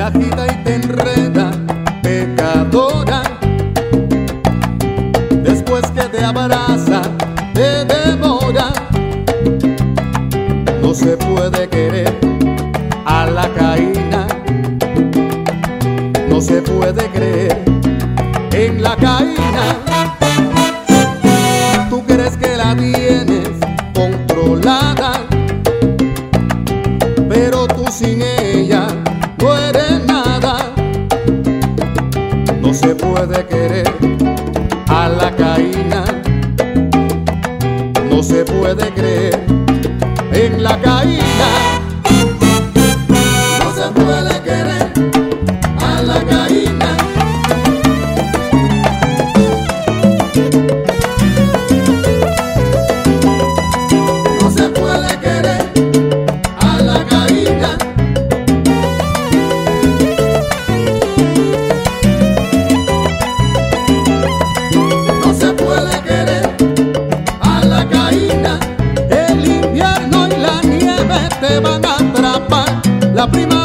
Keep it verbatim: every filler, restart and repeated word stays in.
agita y te enreda, pecadora. Después que te abraza, te devora. No se puede querer a la Caína, no se puede creer en la Caína. Tú crees que la tienes controlada, pero tú sin ella no eres nada. No se puede querer a la Caína, no se puede creer en la Caína. No se puede querer a la Caína. No se puede querer a la Caína. No se puede querer a la Caína. El invierno y la nieve te van a atrapar. La primavera